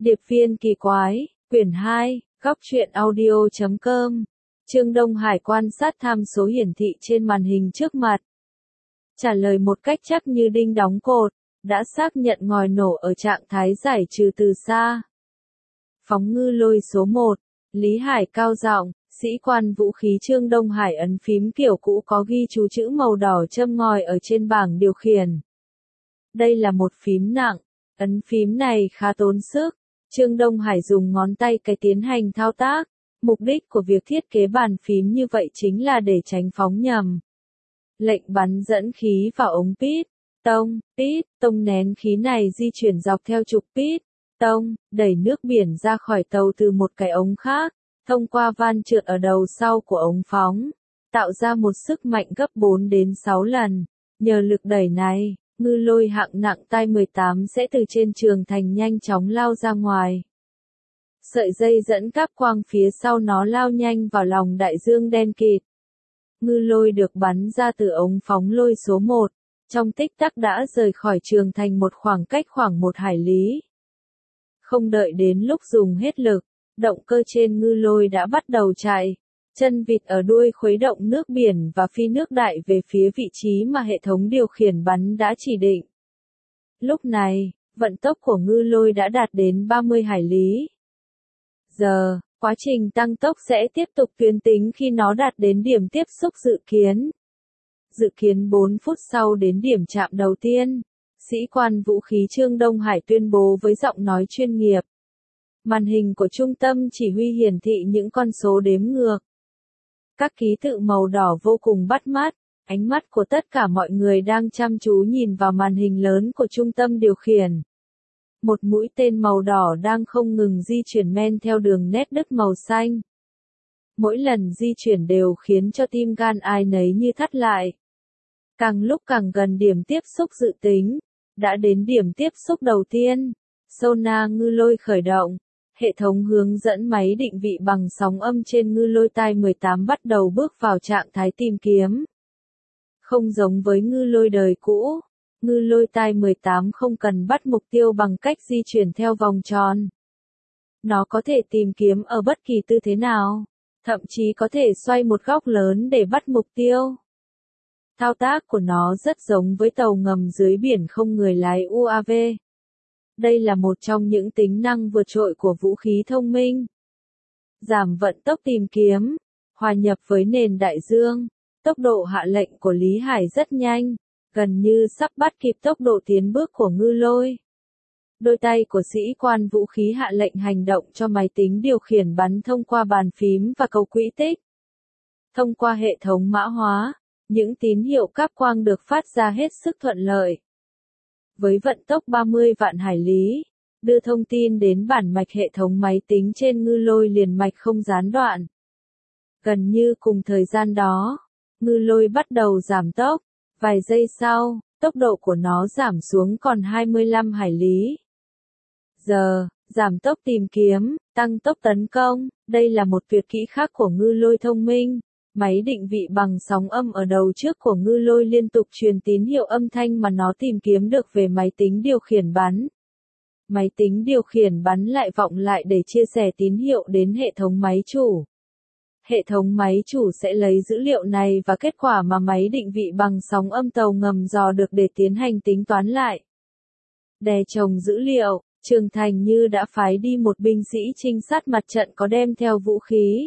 Điệp viên kỳ quái, quyển 2, góc truyện audio.com. Trương Đông Hải quan sát tham số hiển thị trên màn hình trước mặt. Trả lời một cách chắc như đinh đóng cột, đã xác nhận ngòi nổ ở trạng thái giải trừ từ xa. Phóng ngư lôi số 1, Lý Hải cao giọng, sĩ quan vũ khí Trương Đông Hải ấn phím kiểu cũ có ghi chú chữ màu đỏ châm ngòi ở trên bảng điều khiển. Đây là một phím nặng, ấn phím này khá tốn sức. Trương Đông Hải dùng ngón tay cái tiến hành thao tác. Mục đích của việc thiết kế bàn phím như vậy chính là để tránh phóng nhầm. Lệnh bắn dẫn khí vào ống pít, tông nén khí này di chuyển dọc theo trục pít, tông, đẩy nước biển ra khỏi tàu từ một cái ống khác, thông qua van trượt ở đầu sau của ống phóng, tạo ra một sức mạnh gấp 4 đến 6 lần. Nhờ lực đẩy này, ngư lôi hạng nặng Tai 18 sẽ từ trên trường thành nhanh chóng lao ra ngoài. Sợi dây dẫn cáp quang phía sau nó lao nhanh vào lòng đại dương đen kịt. Ngư lôi được bắn ra từ ống phóng lôi số 1, trong tích tắc đã rời khỏi trường thành một khoảng cách khoảng 1 hải lý. Không đợi đến lúc dùng hết lực, động cơ trên ngư lôi đã bắt đầu chạy. Chân vịt ở đuôi khuấy động nước biển và phi nước đại về phía vị trí mà hệ thống điều khiển bắn đã chỉ định. Lúc này, vận tốc của ngư lôi đã đạt đến 30 hải lý. Giờ, quá trình tăng tốc sẽ tiếp tục tuyến tính khi nó đạt đến điểm tiếp xúc dự kiến. Dự kiến 4 phút sau đến điểm chạm đầu tiên, sĩ quan vũ khí Trương Đông Hải tuyên bố với giọng nói chuyên nghiệp. Màn hình của trung tâm chỉ huy hiển thị những con số đếm ngược. Các ký tự màu đỏ vô cùng bắt mắt, ánh mắt của tất cả mọi người đang chăm chú nhìn vào màn hình lớn của trung tâm điều khiển. Một mũi tên màu đỏ đang không ngừng di chuyển men theo đường nét đứt màu xanh. Mỗi lần di chuyển đều khiến cho tim gan ai nấy như thắt lại. Càng lúc càng gần điểm tiếp xúc dự tính, đã đến điểm tiếp xúc đầu tiên, sonar ngư lôi khởi động. Hệ thống hướng dẫn máy định vị bằng sóng âm trên ngư lôi Tai 18 bắt đầu bước vào trạng thái tìm kiếm. Không giống với ngư lôi đời cũ, ngư lôi Tai 18 không cần bắt mục tiêu bằng cách di chuyển theo vòng tròn. Nó có thể tìm kiếm ở bất kỳ tư thế nào, thậm chí có thể xoay một góc lớn để bắt mục tiêu. Thao tác của nó rất giống với tàu ngầm dưới biển không người lái UAV. Đây là một trong những tính năng vượt trội của vũ khí thông minh. Giảm vận tốc tìm kiếm, hòa nhập với nền đại dương, tốc độ hạ lệnh của Lý Hải rất nhanh, gần như sắp bắt kịp tốc độ tiến bước của ngư lôi. Đôi tay của sĩ quan vũ khí hạ lệnh hành động cho máy tính điều khiển bắn thông qua bàn phím và cầu quỹ tích. Thông qua hệ thống mã hóa, những tín hiệu cáp quang được phát ra hết sức thuận lợi. Với vận tốc 30 vạn hải lý, đưa thông tin đến bản mạch hệ thống máy tính trên ngư lôi liền mạch không gián đoạn. Gần như cùng thời gian đó, ngư lôi bắt đầu giảm tốc, vài giây sau, tốc độ của nó giảm xuống còn 25 hải lý. Giờ, giảm tốc tìm kiếm, tăng tốc tấn công, đây là một tuyệt kỹ khác của ngư lôi thông minh. Máy định vị bằng sóng âm ở đầu trước của ngư lôi liên tục truyền tín hiệu âm thanh mà nó tìm kiếm được về máy tính điều khiển bắn. Máy tính điều khiển bắn lại vọng lại để chia sẻ tín hiệu đến hệ thống máy chủ. Hệ thống máy chủ sẽ lấy dữ liệu này và kết quả mà máy định vị bằng sóng âm tàu ngầm dò được để tiến hành tính toán lại. Đè chồng dữ liệu, Trường Thành như đã phái đi một binh sĩ trinh sát mặt trận có đem theo vũ khí.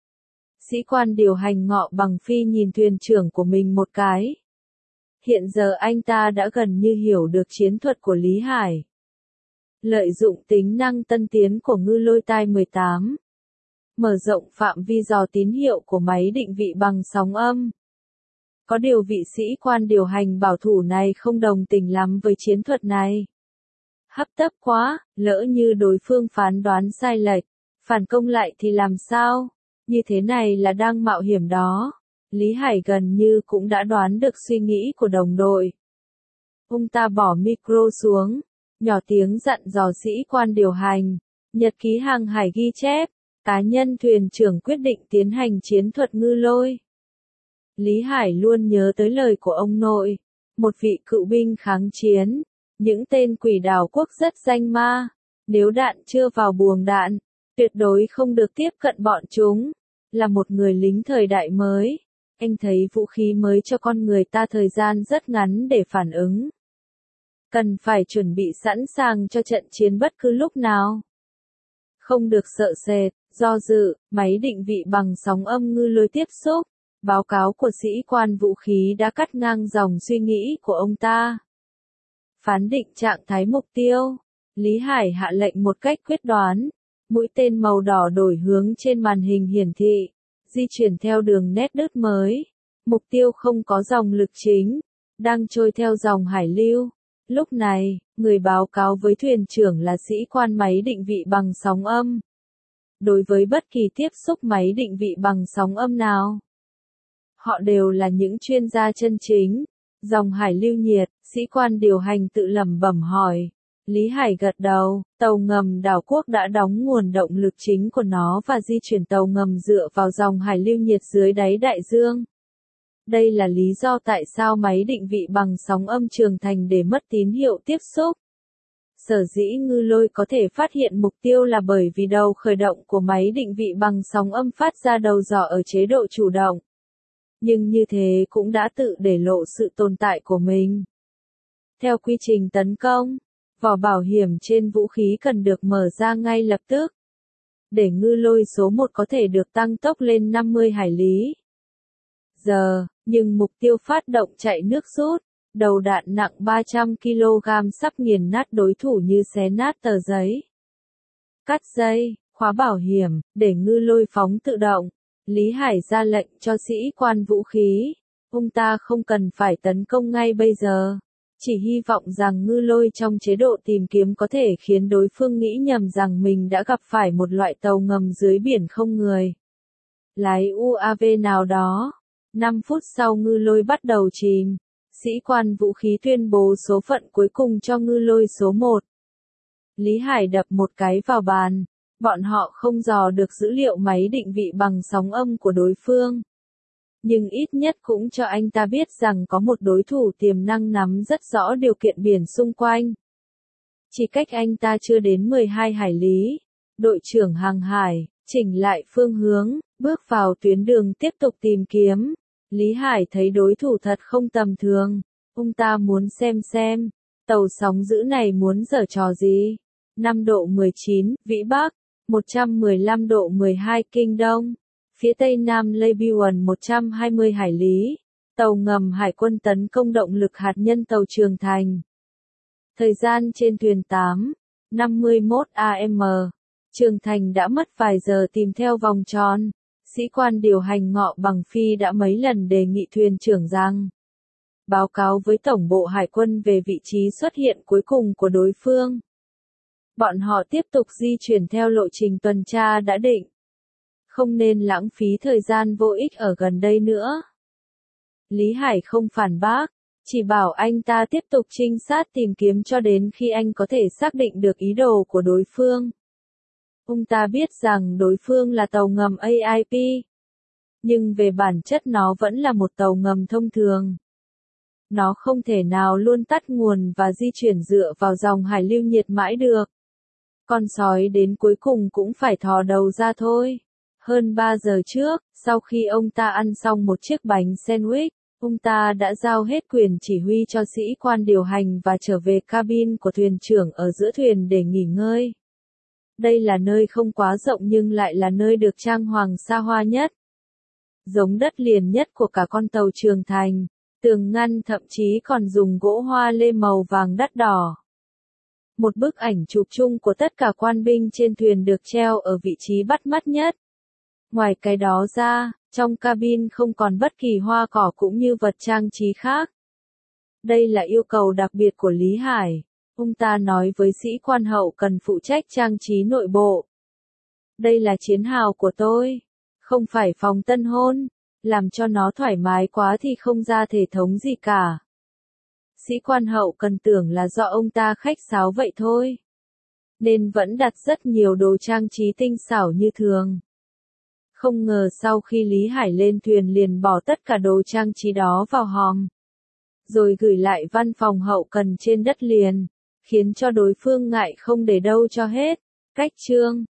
Sĩ quan điều hành Ngọ Bằng Phi nhìn thuyền trưởng của mình một cái. Hiện giờ anh ta đã gần như hiểu được chiến thuật của Lý Hải. Lợi dụng tính năng tân tiến của ngư lôi Tai 18. Mở rộng phạm vi dò tín hiệu của máy định vị bằng sóng âm. Có điều vị sĩ quan điều hành bảo thủ này không đồng tình lắm với chiến thuật này. Hấp tấp quá, lỡ như đối phương phán đoán sai lệch, phản công lại thì làm sao? Như thế này là đang mạo hiểm đó. Lý Hải gần như cũng đã đoán được suy nghĩ của đồng đội. Ông ta bỏ micro xuống, nhỏ tiếng dặn dò sĩ quan điều hành. Nhật ký hàng hải ghi chép, cá nhân thuyền trưởng quyết định tiến hành chiến thuật ngư lôi. Lý Hải luôn nhớ tới lời của ông nội, một vị cựu binh kháng chiến. Những tên quỷ đảo quốc rất danh ma, Nếu đạn chưa vào buồng đạn, tuyệt đối không được tiếp cận bọn chúng. Là một người lính thời đại mới, anh thấy vũ khí mới cho con người ta thời gian rất ngắn để phản ứng. Cần phải chuẩn bị sẵn sàng cho trận chiến bất cứ lúc nào. Không được sợ sệt, do dự, máy định vị bằng sóng âm ngư lôi tiếp xúc. Báo cáo của sĩ quan vũ khí đã cắt ngang dòng suy nghĩ của ông ta. Phán định trạng thái mục tiêu. Lý Hải hạ lệnh một cách quyết đoán. Mũi tên màu đỏ đổi hướng trên màn hình hiển thị. Di chuyển theo đường nét đứt mới. Mục tiêu không có dòng lực chính. Đang trôi theo dòng hải lưu. Lúc này, người báo cáo với thuyền trưởng là sĩ quan máy định vị bằng sóng âm. Đối với bất kỳ tiếp xúc máy định vị bằng sóng âm nào, họ đều là những chuyên gia chân chính. Dòng hải lưu nhiệt, sĩ quan điều hành tự lẩm bẩm hỏi. Lý Hải gật đầu, tàu ngầm đảo quốc đã đóng nguồn động lực chính của nó và di chuyển tàu ngầm dựa vào dòng hải lưu nhiệt dưới đáy đại dương. Đây là lý do tại sao máy định vị bằng sóng âm Trường Thành để mất tín hiệu tiếp xúc. Sở dĩ ngư lôi có thể phát hiện mục tiêu là bởi vì đầu khởi động của máy định vị bằng sóng âm phát ra đầu dò ở chế độ chủ động. Nhưng như thế cũng đã tự để lộ sự tồn tại của mình. Theo quy trình tấn công, vỏ bảo hiểm trên vũ khí cần được mở ra ngay lập tức. Để ngư lôi số 1 có thể được tăng tốc lên 50 hải lý giờ, nhưng mục tiêu phát động chạy nước rút, đầu đạn nặng 300 kg sắp nghiền nát đối thủ như xé nát tờ giấy. Cắt dây, khóa bảo hiểm, để ngư lôi phóng tự động. Lý Hải ra lệnh cho sĩ quan vũ khí. Ông ta không cần phải tấn công ngay bây giờ. Chỉ hy vọng rằng ngư lôi trong chế độ tìm kiếm có thể khiến đối phương nghĩ nhầm rằng mình đã gặp phải một loại tàu ngầm dưới biển không người. Lái UAV nào đó. 5 phút sau ngư lôi bắt đầu chìm. Sĩ quan vũ khí tuyên bố số phận cuối cùng cho ngư lôi số 1. Lý Hải đập một cái vào bàn. Bọn họ không dò được dữ liệu máy định vị bằng sóng âm của đối phương. Nhưng ít nhất cũng cho anh ta biết rằng có một đối thủ tiềm năng nắm rất rõ điều kiện biển xung quanh. Chỉ cách anh ta chưa đến 12 hải lý. Đội trưởng hàng hải, chỉnh lại phương hướng, bước vào tuyến đường tiếp tục tìm kiếm. Lý Hải thấy đối thủ thật không tầm thường. Ông ta muốn xem, tàu sóng dữ này muốn giở trò gì. 5 độ 19, Vĩ Bắc, 115 độ 12 Kinh Đông. Phía tây nam Libyan 120 hải lý. Tàu ngầm hải quân tấn công động lực hạt nhân tàu Trường Thành. Thời gian trên thuyền 8:51 AM. Trường Thành đã mất vài giờ tìm theo vòng tròn. Sĩ quan điều hành Ngọ Bằng Phi đã mấy lần đề nghị thuyền trưởng rằng báo cáo với Tổng bộ Hải quân về vị trí xuất hiện cuối cùng của đối phương. Bọn họ tiếp tục di chuyển theo lộ trình tuần tra đã định. Không nên lãng phí thời gian vô ích ở gần đây nữa. Lý Hải không phản bác, chỉ bảo anh ta tiếp tục trinh sát tìm kiếm cho đến khi anh có thể xác định được ý đồ của đối phương. Ông ta biết rằng đối phương là tàu ngầm AIP. Nhưng về bản chất nó vẫn là một tàu ngầm thông thường. Nó không thể nào luôn tắt nguồn và di chuyển dựa vào dòng hải lưu nhiệt mãi được. Con sói đến cuối cùng cũng phải thò đầu ra thôi. Hơn 3 giờ trước, sau khi ông ta ăn xong một chiếc bánh sandwich, ông ta đã giao hết quyền chỉ huy cho sĩ quan điều hành và trở về cabin của thuyền trưởng ở giữa thuyền để nghỉ ngơi. Đây là nơi không quá rộng nhưng lại là nơi được trang hoàng xa hoa nhất. Giống đất liền nhất của cả con tàu Trường Thành, tường ngăn thậm chí còn dùng gỗ hoa lê màu vàng đắt đỏ. Một bức ảnh chụp chung của tất cả quan binh trên thuyền được treo ở vị trí bắt mắt nhất. Ngoài cái đó ra, trong cabin không còn bất kỳ hoa cỏ cũng như vật trang trí khác. Đây là yêu cầu đặc biệt của Lý Hải. Ông ta nói với sĩ quan hậu cần phụ trách trang trí nội bộ. Đây là chiến hào của tôi, không phải phòng tân hôn, làm cho nó thoải mái quá thì không ra thể thống gì cả. Sĩ quan hậu cần tưởng là do ông ta khách sáo vậy thôi. Nên vẫn đặt rất nhiều đồ trang trí tinh xảo như thường. Không ngờ sau khi Lý Hải lên thuyền liền bỏ tất cả đồ trang trí đó vào hòm. Rồi gửi lại văn phòng hậu cần trên đất liền. khiến cho đối phương ngại không để đâu cho hết. Cách chương